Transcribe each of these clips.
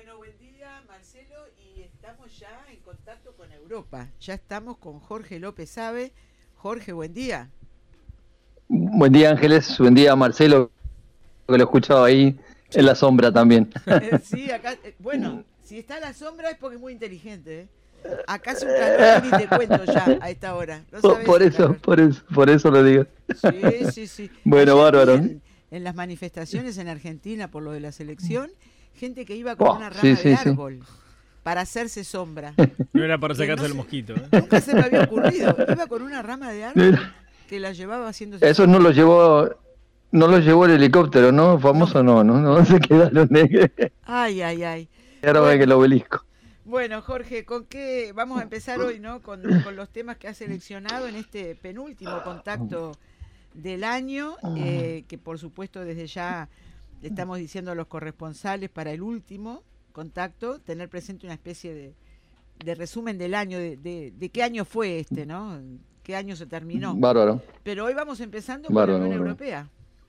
Bueno, buen día, Marcelo, y estamos ya en contacto con Europa. Ya estamos con Jorge López Sabe. Jorge, buen día. Buen día, Ángeles. Buen día, Marcelo, que lo he escuchado ahí en la Sí. sombra también. Sí, acá, bueno, si está a la sombra es porque es muy inteligente, ¿eh? Acá hace un calor que ni te cuento ya a esta hora. No sabes Por el eso, calor. por eso lo digo. Sí, sí, sí. Bueno, Ayer vi bárbaro. en las manifestaciones en Argentina por lo de la selección, gente que iba con Buah, una sí, rama de sí, sí. árbol para hacerse sombra. No era para Que no sacarse el sé, mosquito, ¿eh? nunca se me había ocurrido. Iba con una rama de árbol que la llevaba haciéndose Eso no sombra. lo llevó, no lo llevó el helicóptero, ¿no? No. Famoso no, ¿no? No se Ay, ay, ay. quedaron en Bueno, el obelisco. bueno, Jorge, ¿con qué vamos a empezar hoy, no? Con los temas que has seleccionado en este penúltimo contacto del año, que por supuesto desde ya le estamos diciendo a los corresponsales para el último contacto, tener presente una especie de resumen del año, de qué año fue este, ¿no? ¿Qué año se terminó? Bárbaro, Pero hoy vamos empezando con la bárbaro, Unión bárbaro. Europea.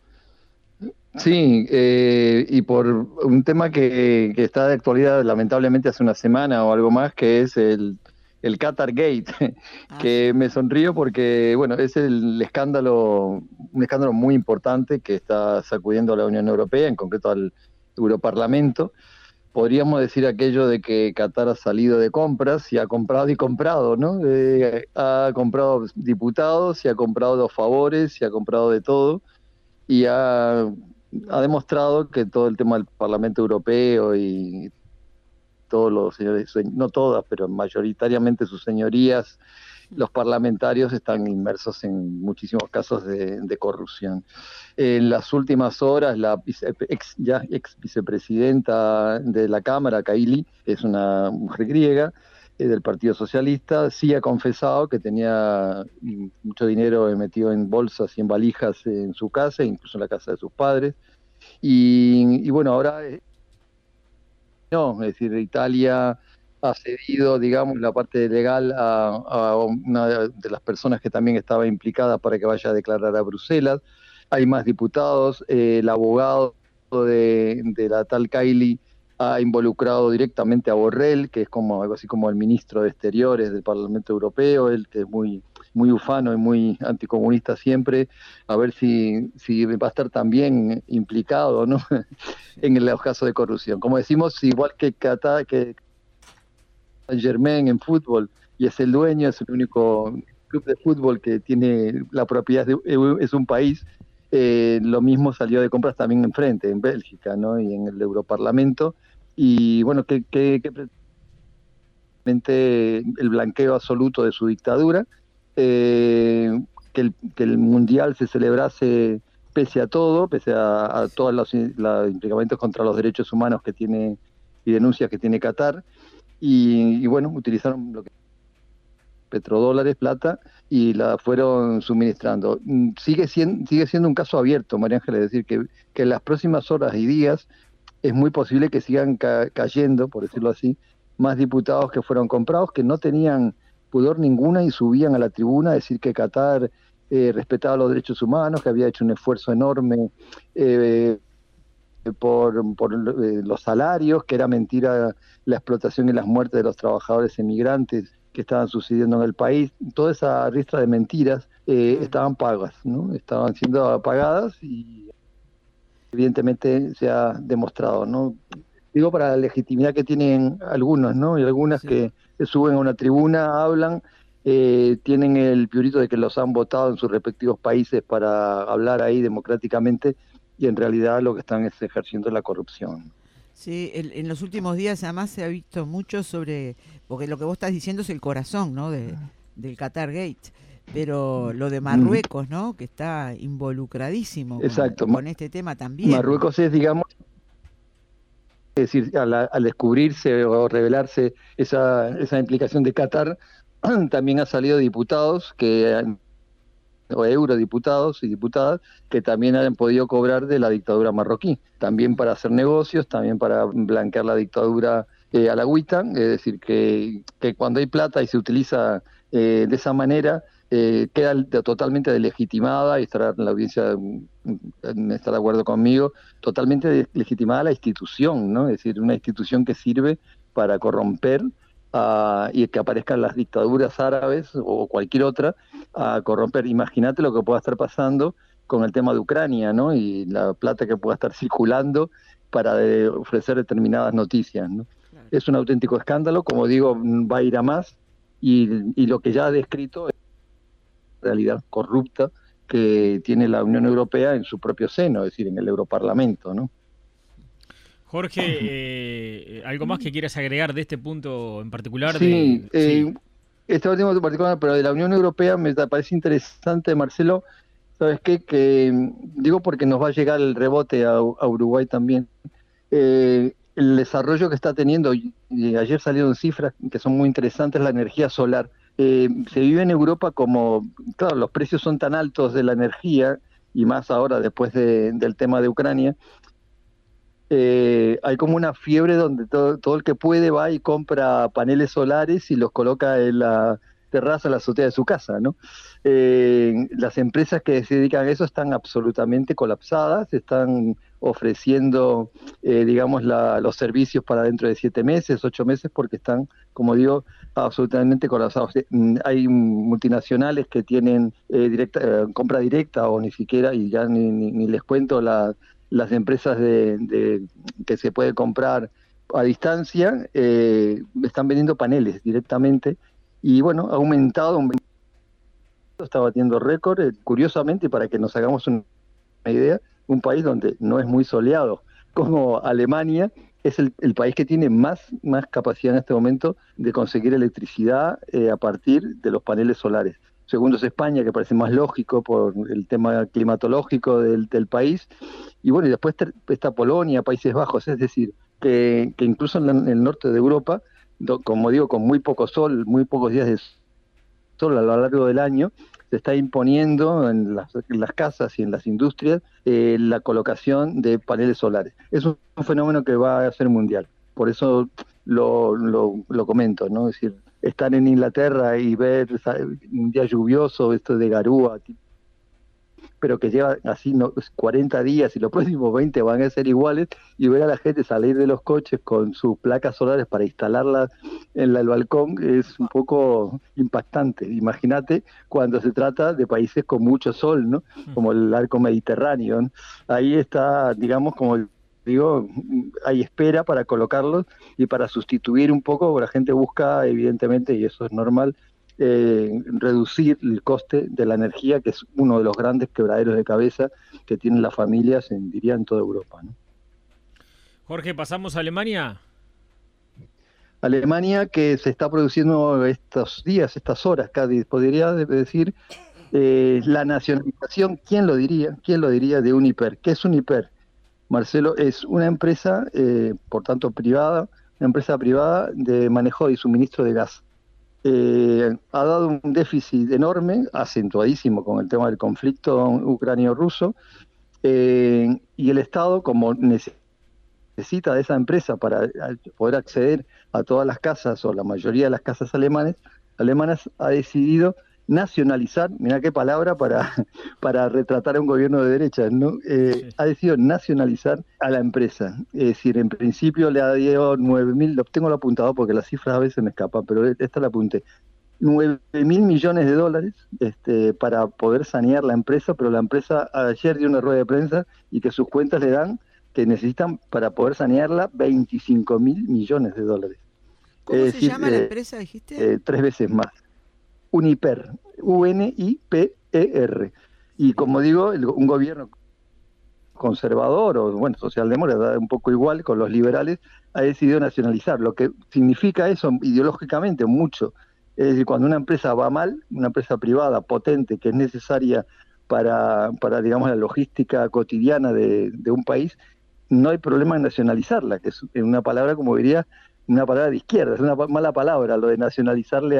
Sí, y por un tema que está de actualidad lamentablemente hace una semana o algo más, que es el Qatar Gate, Ah, que sí. me sonrío porque, bueno, es el escándalo, un escándalo muy importante que está sacudiendo a la Unión Europea, en concreto al Europarlamento. Podríamos decir aquello de que Qatar ha salido de compras y ha comprado y comprado, ¿no? Ha comprado diputados y ha comprado favores y ha comprado de todo y ha demostrado que todo el tema del Parlamento Europeo y todos los señores, no todas, pero mayoritariamente sus señorías, los parlamentarios están inmersos en muchísimos casos de corrupción. En las últimas horas, la ya ex vicepresidenta de la Cámara, Kaili, es una mujer griega, del Partido Socialista, sí ha confesado que tenía mucho dinero metido en bolsas y en valijas en su casa, incluso en la casa de sus padres. Y bueno, ahora no, es decir, Italia ha cedido, digamos, la parte legal a una de las personas que también estaba implicada para que vaya a declarar a Bruselas. Hay más diputados, el abogado de la tal Kaili ha involucrado directamente a Borrell, que es como algo así como el ministro de Exteriores del Parlamento Europeo, él que es muy ufano y muy anticomunista siempre, a ver si va a estar también implicado, ¿no? Sí. En los casos de corrupción. Como decimos, igual que Qatar, que Saint Germain en fútbol, y es el dueño, es el único club de fútbol que tiene la propiedad, es un país, lo mismo salió de compras también enfrente, en Bélgica, ¿no? Y en el Europarlamento. Y bueno, el blanqueo absoluto de su dictadura, que el Mundial se celebrase pese a todo, pese a todos los implicamientos contra los derechos humanos que tiene y denuncias que tiene Qatar, y bueno, utilizaron lo que petrodólares, plata, y la fueron suministrando. Sigue siendo un caso abierto, María Ángeles, es decir, que en las próximas horas y días es muy posible que sigan cayendo, por decirlo así, más diputados que fueron comprados, que no tenían pudor ninguna y subían a la tribuna a decir que Qatar respetaba los derechos humanos, que había hecho un esfuerzo enorme eh, por los salarios, que era mentira la explotación y las muertes de los trabajadores emigrantes que estaban sucediendo en el país. Toda esa ristra de mentiras Claro. estaban pagas, ¿no? Estaban siendo pagadas y evidentemente se ha demostrado, ¿no? Digo, para la legitimidad que tienen algunos, ¿no? Y algunas Sí. que se suben a una tribuna, hablan, tienen el piurito de que los han votado en sus respectivos países para hablar ahí democráticamente, y en realidad lo que están es ejerciendo la corrupción. Sí, en los últimos días además se ha visto mucho sobre, porque lo que vos estás diciendo es el corazón, ¿no? Del Qatar Gate, pero lo de Mm, Marruecos, ¿no? Que está involucradísimo exacto. con este tema también. Marruecos es, digamos, es decir, al descubrirse o revelarse esa implicación de Qatar, también ha salido diputados o eurodiputados y diputadas que también han podido cobrar de la dictadura marroquí, también para hacer negocios, también para blanquear la dictadura a la agüita, es decir, que cuando hay plata y se utiliza de esa manera, queda totalmente delegitimada, y estará la audiencia está de acuerdo conmigo, totalmente legitimada la institución, ¿no? Es decir, una institución que sirve para corromper y que aparezcan las dictaduras árabes o cualquier otra a corromper. Imagínate lo que pueda estar pasando con el tema de Ucrania, ¿no? Y la plata que pueda estar circulando para ofrecer determinadas noticias, ¿no? Claro. Es un auténtico escándalo, como digo, va a ir a más, y lo que ya ha descrito es la realidad corrupta que tiene la Unión Europea en su propio seno, es decir, en el Europarlamento, ¿no? Jorge, ¿algo más que quieras agregar de este punto en particular? Sí, Sí. este último en particular, pero de la Unión Europea me parece interesante, Marcelo, ¿sabes qué? Que digo porque nos va a llegar el rebote a Uruguay también. El desarrollo que está teniendo, y ayer salieron cifras que son muy interesantes, la energía solar. Se vive en Europa como, claro, los precios son tan altos de la energía, y más ahora después del tema de Ucrania. Hay como una fiebre donde todo el que puede va y compra paneles solares y los coloca en la terraza, en la azotea de su casa, ¿no? Las empresas que se dedican a eso están absolutamente colapsadas, están ofreciendo, digamos, los servicios para dentro de 7 meses, 8 meses, porque están, como digo, absolutamente colapsados. Hay multinacionales que tienen compra directa, o ni siquiera, y ya ni les cuento las empresas que se puede comprar a distancia, están vendiendo paneles directamente, y bueno, ha aumentado, está batiendo récord, curiosamente, para que nos hagamos una idea, un país donde no es muy soleado como Alemania, es el país que tiene más capacidad en este momento de conseguir electricidad a partir de los paneles solares. Segundo es España, que parece más lógico por el tema climatológico del país. Y bueno, y después está Polonia, Países Bajos, es decir, que incluso en el norte de Europa, como digo, con muy poco sol, muy pocos días de sol a lo largo del año, se está imponiendo en las casas y en las industrias la colocación de paneles solares. Es un fenómeno que va a ser mundial. Por eso lo comento, ¿no? Es decir, estar en Inglaterra y ver un día lluvioso, esto de garúa, pero que lleva así 40 días y los próximos 20 van a ser iguales, y ver a la gente salir de los coches con sus placas solares para instalarlas en el balcón es un poco impactante. Imagínate cuando se trata de países con mucho sol, ¿no? Como el arco mediterráneo, ¿no? Ahí está, digamos, como digo, hay espera para colocarlos y para sustituir un poco. La gente busca, evidentemente, y eso es normal, reducir el coste de la energía, que es uno de los grandes quebraderos de cabeza que tienen las familias, diría, en toda Europa, ¿no? Jorge, ¿pasamos a Alemania? Alemania, que se está produciendo estos días, estas horas, casi podría decir, la nacionalización, ¿quién lo diría? ¿Quién lo diría? De Uniper. ¿Qué es Uniper? Marcelo, es una empresa, por tanto privada, una empresa privada de manejo y suministro de gas. Ha dado un déficit enorme, acentuadísimo con el tema del conflicto ucranio-ruso, y el Estado, como necesita de esa empresa para poder acceder a todas las casas, o la mayoría de las casas alemanas, ha decidido nacionalizar, mirá qué palabra para retratar a un gobierno de derecha, ¿no? Sí. Ha decidido nacionalizar a la empresa. Es decir, en principio le ha dado 9.000, lo tengo lo apuntado porque las cifras a veces me escapan, pero esta la apunté, 9.000 millones de dólares para poder sanear la empresa, pero la empresa ayer dio una rueda de prensa y que sus cuentas le dan que necesitan para poder sanearla 25.000 millones de dólares. ¿Cómo se llama la empresa, dijiste? 3 veces más. Uniper, Uniper. Y como digo, un gobierno conservador, o bueno, socialdemócrata, un poco igual con los liberales, ha decidido nacionalizar, lo que significa eso ideológicamente mucho. Es decir, cuando una empresa va mal, una empresa privada potente que es necesaria para digamos, la logística cotidiana de un país, no hay problema en nacionalizarla, que es una palabra, como diría, una palabra de izquierda, es una mala palabra lo de nacionalizarle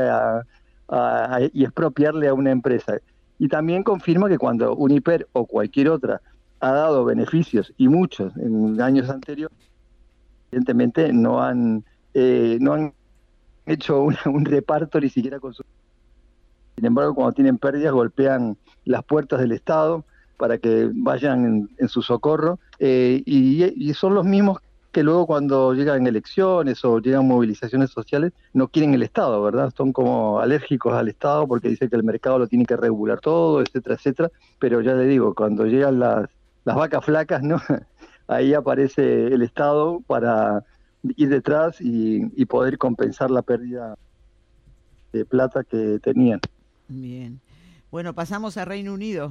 y expropiarle a una empresa. Y también confirma que cuando Uniper o cualquier otra ha dado beneficios, y muchos, en años anteriores, evidentemente no han no han hecho un reparto ni siquiera con su... Sin embargo, cuando tienen pérdidas, golpean las puertas del Estado para que vayan en su socorro, y son los mismos que luego cuando llegan elecciones o llegan movilizaciones sociales no quieren el Estado, ¿verdad? Son como alérgicos al Estado porque dicen que el mercado lo tiene que regular todo, etcétera, etcétera. Pero ya le digo, cuando llegan las vacas flacas, ¿no? Ahí aparece el Estado para ir detrás y poder compensar la pérdida de plata que tenían. Bien. Bueno, pasamos a Reino Unido.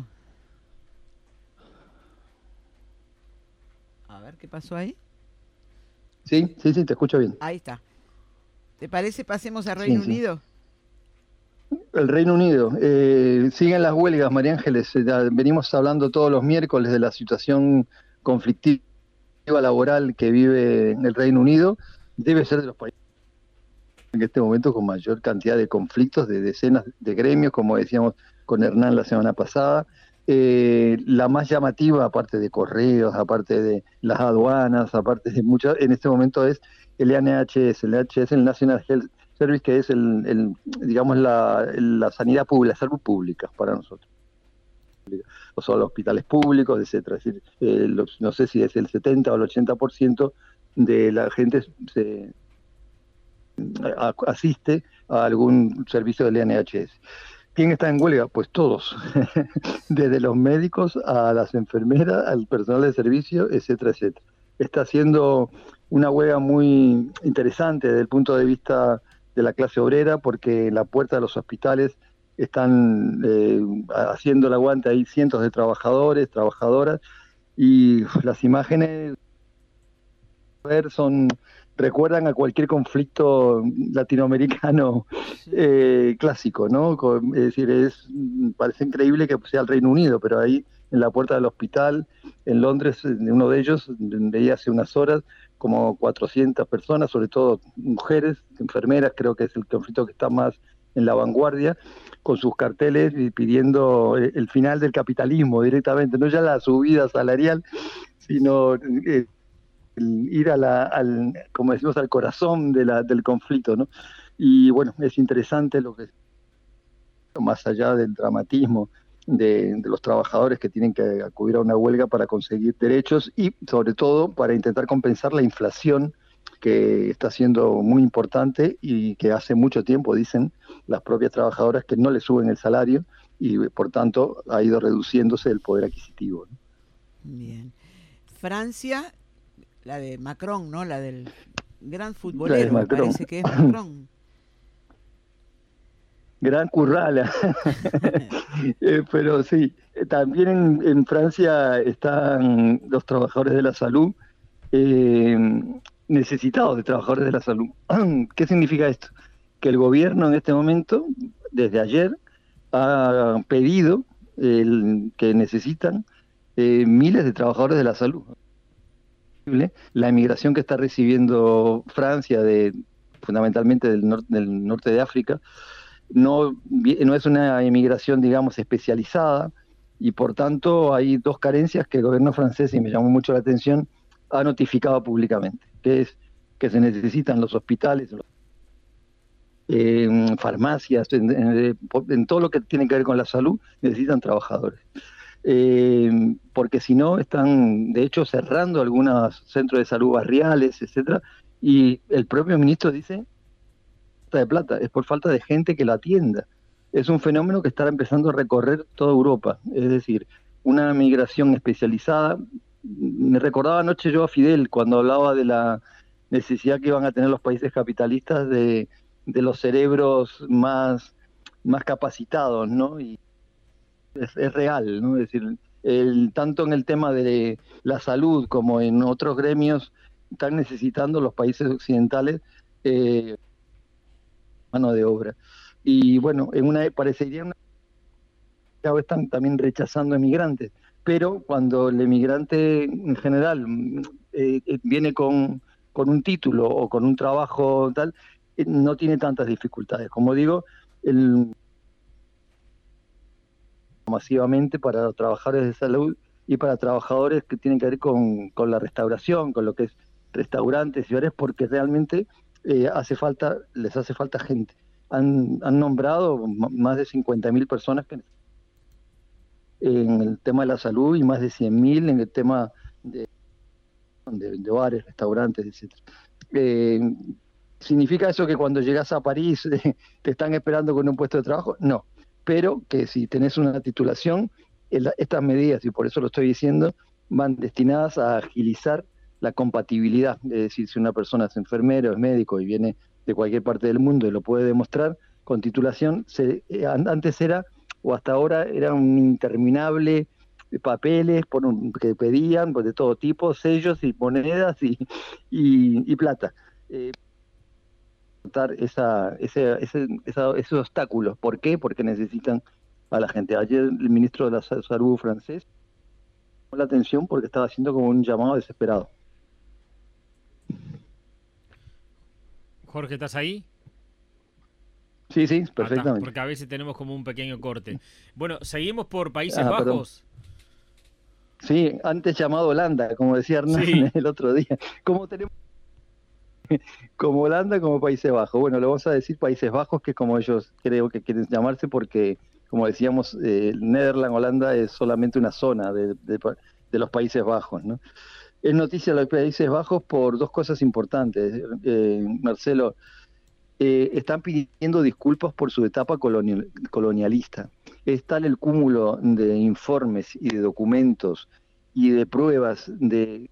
A ver qué pasó ahí. Sí, sí, sí, te escucho bien. Ahí está. ¿Te parece pasemos a Reino Sí, sí. Unido? El Reino Unido, siguen las huelgas, María Ángeles. Venimos hablando todos los miércoles de la situación conflictiva laboral que vive el Reino Unido. Debe ser de los países en este momento con mayor cantidad de conflictos, de decenas de gremios, como decíamos con Hernán la semana pasada. La más llamativa, aparte de correos, aparte de las aduanas, aparte de muchas, en este momento es el NHS. El NHS, el National Health Service, que es digamos, la sanidad pública, la salud pública para nosotros. O son los hospitales públicos, etcétera. Es decir, no sé si es el 70 o el 80% de la gente asiste a algún servicio del NHS. ¿Quién está en huelga? Pues todos, desde los médicos a las enfermeras, al personal de servicio, etcétera, etcétera. Está haciendo una huelga muy interesante desde el punto de vista de la clase obrera, porque en la puerta de los hospitales están haciendo el aguante ahí cientos de trabajadores, trabajadoras, y las imágenes recuerdan a cualquier conflicto latinoamericano clásico, ¿no? Es decir, parece increíble que sea el Reino Unido, pero ahí en la puerta del hospital, en Londres, uno de ellos, veía hace unas horas como 400 personas, sobre todo mujeres, enfermeras, creo que es el conflicto que está más en la vanguardia, con sus carteles y pidiendo el final del capitalismo directamente, no ya la subida salarial, sino ir como decimos, al corazón del conflicto, ¿no? Y bueno, es interesante lo que, más allá del dramatismo de los trabajadores que tienen que acudir a una huelga para conseguir derechos y sobre todo para intentar compensar la inflación que está siendo muy importante y que hace mucho tiempo, dicen las propias trabajadoras, que no le suben el salario y por tanto ha ido reduciéndose el poder adquisitivo, ¿no? Bien. Francia, la de Macron, ¿no? La del gran La de futbolero, me Macron. parece que es Macron. Gran currala. Pero sí, también en Francia están los trabajadores de la salud, eh, necesitados de trabajadores de la salud. ¿Qué significa esto? Que el gobierno en este momento, desde ayer, ha pedido que necesitan miles de trabajadores de la salud. La emigración que está recibiendo Francia, fundamentalmente del norte de África, no es una inmigración, digamos, especializada, y por tanto hay dos carencias que el gobierno francés, y me llamó mucho la atención, ha notificado públicamente, que es que se necesitan los hospitales, farmacias, en todo lo que tiene que ver con la salud, necesitan trabajadores. Porque si no, están de hecho cerrando algunos centros de salud barriales, etcétera, y el propio ministro dice de plata, es por falta de gente que la atienda. Es un fenómeno que está empezando a recorrer toda Europa, es decir, una migración especializada. Me recordaba anoche yo a Fidel cuando hablaba de la necesidad que iban a tener los países capitalistas de los cerebros más capacitados, ¿no? Y es real, ¿no? Es decir, tanto en el tema de la salud como en otros gremios están necesitando los países occidentales mano de obra. Y bueno, parecería cada vez están también rechazando emigrantes, pero cuando el emigrante en general viene con un título o con un trabajo tal, no tiene tantas dificultades. Como digo, masivamente para los trabajadores de salud y para trabajadores que tienen que ver con la restauración, con lo que es restaurantes y bares, porque realmente les hace falta gente. Han nombrado más de 50.000 personas en el tema de la salud y más de 100.000 en el tema de bares, restaurantes, etcétera. ¿Significa eso que cuando llegas a París te están esperando con un puesto de trabajo? No, pero que si tenés una titulación, estas medidas, y por eso lo estoy diciendo, van destinadas a agilizar la compatibilidad. Es decir, si una persona es enfermero, es médico y viene de cualquier parte del mundo y lo puede demostrar, con titulación, antes era, o hasta ahora, era un interminable papeles que pedían de todo tipo, sellos y monedas y plata. Esos obstáculos. ¿Por qué? Porque necesitan a la gente. Ayer el ministro de la Salud francés llamó la atención porque estaba haciendo como un llamado desesperado. Jorge, ¿estás ahí? Sí, perfectamente. Porque a veces tenemos como un pequeño corte. Bueno, seguimos por Países Bajos. Perdón. Sí, antes llamado Holanda, como decía Hernán el otro día. ¿Cómo tenemos? Como Holanda, como Países Bajos. Bueno, le vamos a decir Países Bajos, que es como ellos creo que quieren llamarse, porque, como decíamos, Nederland, Holanda es solamente una zona de los Países Bajos, ¿no? Es noticia de los Países Bajos por dos cosas importantes, Marcelo. Están pidiendo disculpas por su etapa colonialista. Es tal el cúmulo de informes y de documentos y de pruebas de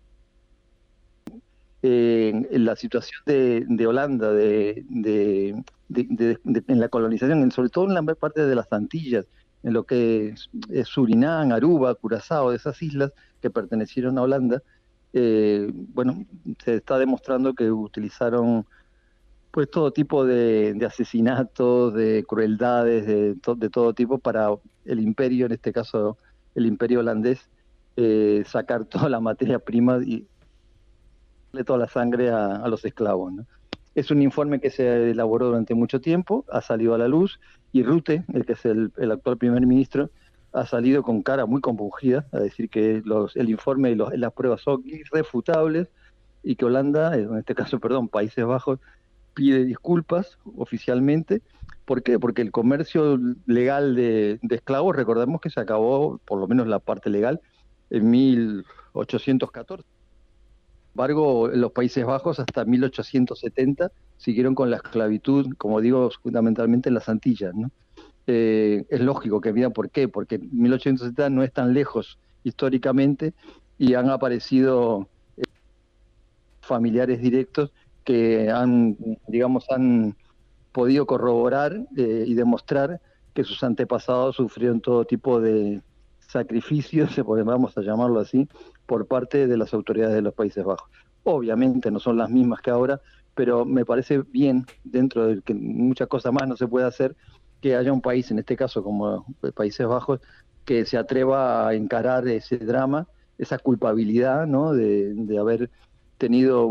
la situación de Holanda, en la colonización, sobre todo en la parte de las Antillas, en lo que es Surinam, Aruba, Curazao, de esas islas que pertenecieron a Holanda. Bueno, se está demostrando que utilizaron pues todo tipo de asesinatos, de crueldades, de todo tipo para el imperio, en este caso el imperio holandés, sacar toda la materia prima y darle toda la sangre a los esclavos, ¿no? Es un informe que se elaboró durante mucho tiempo, ha salido a la luz, y Rutte, el que es el actual primer ministro, ha salido con cara muy compungida a decir que el informe y las pruebas son irrefutables y que Holanda, en este caso, Países Bajos, pide disculpas oficialmente. ¿Por qué? Porque el comercio legal de esclavos, recordemos que se acabó, por lo menos la parte legal, en 1814. Sin embargo, en los Países Bajos hasta 1870 siguieron con la esclavitud, como digo, fundamentalmente en las Antillas, ¿no? Es lógico que mira por qué, porque 1870 no es tan lejos históricamente y han aparecido familiares directos que han podido corroborar y demostrar que sus antepasados sufrieron todo tipo de sacrificios, vamos a llamarlo así, por parte de las autoridades de los Países Bajos. Obviamente no son las mismas que ahora, pero me parece bien, dentro de que muchas cosas más no se puede hacer, que haya un país, en este caso como Países Bajos, que se atreva a encarar ese drama, esa culpabilidad, ¿no?, de haber tenido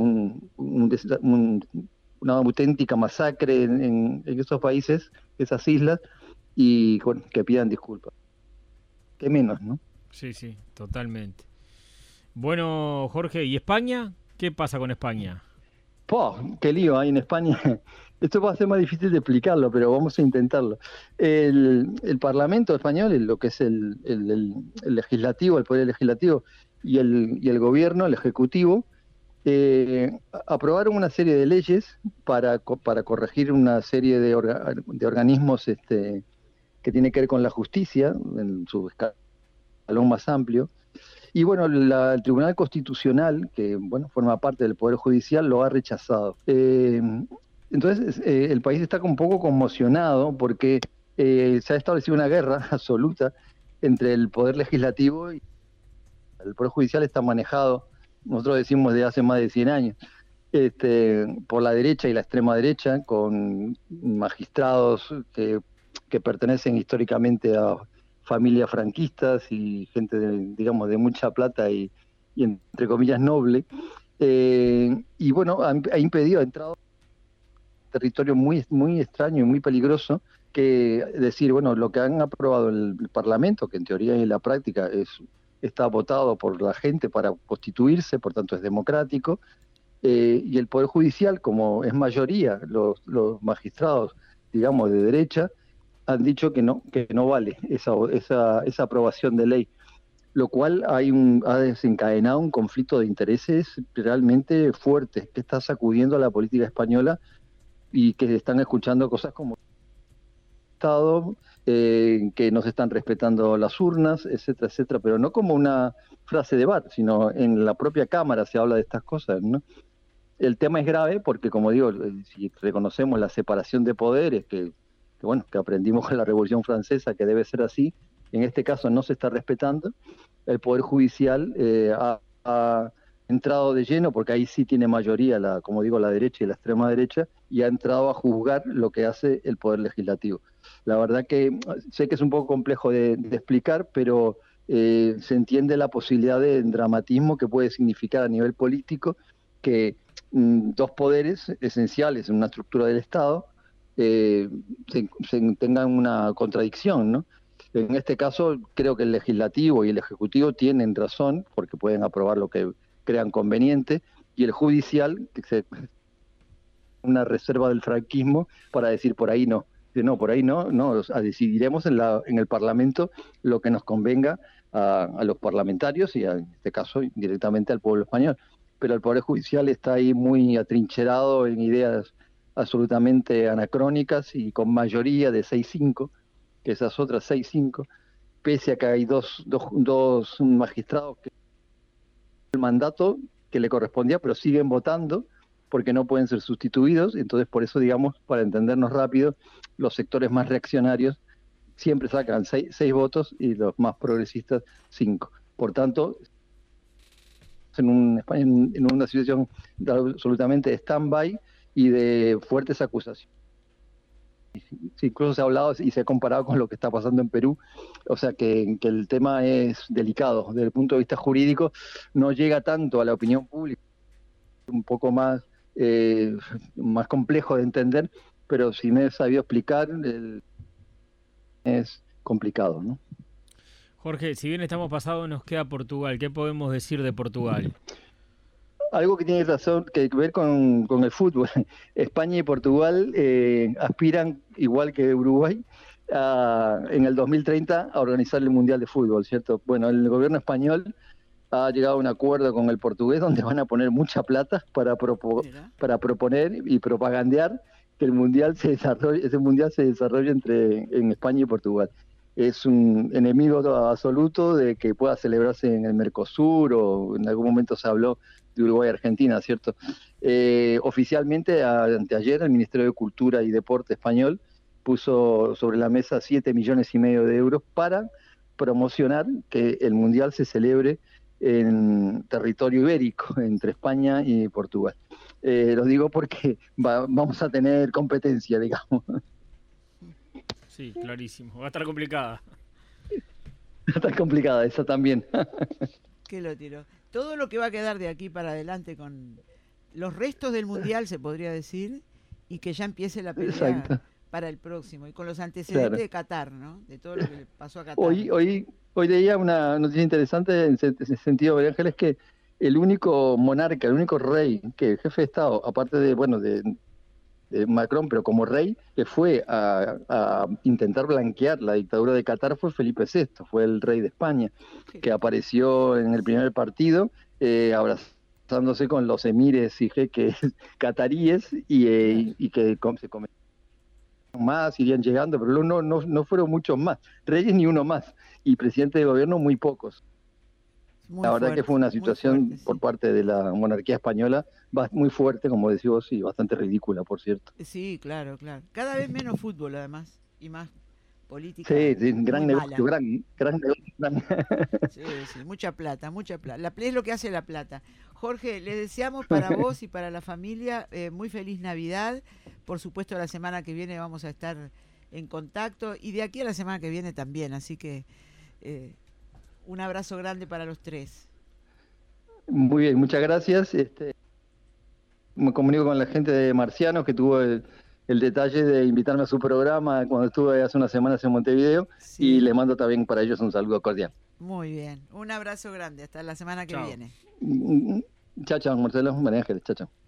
una auténtica masacre en esos países, esas islas, y bueno, que pidan disculpas. Qué menos, ¿no? Sí, totalmente. Bueno, Jorge, ¿y España? ¿Qué pasa con España? ¡Qué lío hay en España! Esto va a ser más difícil de explicarlo, pero vamos a intentarlo. El Parlamento español, lo que es el legislativo, el poder legislativo, y el gobierno, el ejecutivo, aprobaron una serie de leyes para corregir una serie de organismos que tiene que ver con la justicia, en su escalón más amplio. Y bueno, el Tribunal Constitucional, que bueno, forma parte del Poder Judicial, lo ha rechazado. Entonces, el país está un poco conmocionado porque se ha establecido una guerra absoluta entre el Poder Legislativo y el Poder Judicial. Está manejado, nosotros decimos, de hace más de 100 años, por la derecha y la extrema derecha, con magistrados que pertenecen históricamente a familias franquistas y gente, de mucha plata y entre comillas noble, y bueno, ha impedido, ha entrado en territorio muy, muy extraño y muy peligroso, que decir, bueno, lo que han aprobado el Parlamento, que en teoría y en la práctica está votado por la gente para constituirse, por tanto es democrático, y el Poder Judicial, como es mayoría, los magistrados, digamos, de derecha, han dicho que no vale esa aprobación de ley, lo cual ha desencadenado un conflicto de intereses realmente fuerte, que está sacudiendo a la política española y que están escuchando cosas como Estado, que no se están respetando las urnas, etcétera, etcétera, pero no como una frase de bar, sino en la propia Cámara se habla de estas cosas, ¿no? El tema es grave porque, como digo, si reconocemos la separación de poderes, bueno, que aprendimos con la Revolución Francesa, que debe ser así, en este caso no se está respetando, el Poder Judicial ha entrado de lleno, porque ahí sí tiene mayoría, como digo, la derecha y la extrema derecha, y ha entrado a juzgar lo que hace el Poder Legislativo. La verdad que sé que es un poco complejo de explicar, pero se entiende la posibilidad de dramatismo que puede significar a nivel político que dos poderes esenciales en una estructura del Estado tengan una contradicción, ¿no? En este caso, creo que el legislativo y el ejecutivo tienen razón, porque pueden aprobar lo que crean conveniente, y el judicial, una reserva del franquismo para decir por ahí no. No, por ahí no, o sea, decidiremos en el Parlamento lo que nos convenga a los parlamentarios y en este caso directamente al pueblo español. Pero el Poder Judicial está ahí muy atrincherado en ideas absolutamente anacrónicas y con mayoría de 6-5, que esas otras 6-5, pese a que hay dos magistrados que el mandato que le correspondía, pero siguen votando porque no pueden ser sustituidos. Entonces, por eso, digamos, para entendernos rápido, los sectores más reaccionarios siempre sacan 6 votos y los más progresistas 5. Por tanto, en una situación absolutamente de stand-by y de fuertes acusaciones. Incluso se ha hablado y se ha comparado con lo que está pasando en Perú, o sea que el tema es delicado desde el punto de vista jurídico, no llega tanto a la opinión pública, un poco más complejo de entender, pero si me he sabido explicar, es complicado, ¿no? Jorge, si bien estamos pasados, nos queda Portugal. ¿Qué podemos decir de Portugal? Algo que tiene razón que ver con el fútbol. España y Portugal aspiran, igual que Uruguay, en el 2030 a organizar el Mundial de Fútbol, ¿cierto? Bueno, el gobierno español ha llegado a un acuerdo con el portugués donde van a poner mucha plata para proponer y propagandear que ese mundial se desarrolle en España y Portugal. Es un enemigo absoluto de que pueda celebrarse en el Mercosur, o en algún momento se habló de Uruguay y Argentina, ¿cierto? Oficialmente, anteayer, el Ministerio de Cultura y Deporte español puso sobre la mesa 7,5 millones de euros para promocionar que el Mundial se celebre en territorio ibérico, entre España y Portugal. Lo digo porque vamos a tener competencia, digamos. Sí, clarísimo. Va a estar complicada. Va a estar complicada, esa también. ¿Qué lo tiró? Todo lo que va a quedar de aquí para adelante con los restos del Mundial, se podría decir, y que ya empiece la pelea. Exacto. Para el próximo, y con los antecedentes, claro, de Qatar, ¿no? De todo lo que le pasó a Qatar. Hoy leía una noticia interesante en ese sentido, María Ángeles, que el único monarca, el único rey, que el jefe de Estado, aparte de Macron, pero como rey, que fue a intentar blanquear la dictadura de Qatar, fue Felipe VI, fue el rey de España, que apareció en el primer partido abrazándose con los emires y jeques cataríes y que se comenzó más, irían llegando, pero no fueron muchos más, reyes ni uno más, y presidente de gobierno muy pocos. La verdad que fue una situación fuerte, por parte de la monarquía española muy fuerte, como decís vos, y bastante ridícula, por cierto. Sí, claro. Cada vez menos fútbol, además, y más política. Sí, gran negocio, gran negocio. Sí, mucha plata. Es lo que hace la plata. Jorge, le deseamos para vos y para la familia muy feliz Navidad. Por supuesto, la semana que viene vamos a estar en contacto, y de aquí a la semana que viene también, así que un abrazo grande para los tres. Muy bien, muchas gracias. Me comunico con la gente de Marcianos, que tuvo el detalle de invitarme a su programa cuando estuve hace unas semanas en Montevideo, sí, y le mando también para ellos un saludo cordial. Muy bien, un abrazo grande, hasta la semana que viene. Chao, chao, Marcelo, María Ángeles, chao, chao.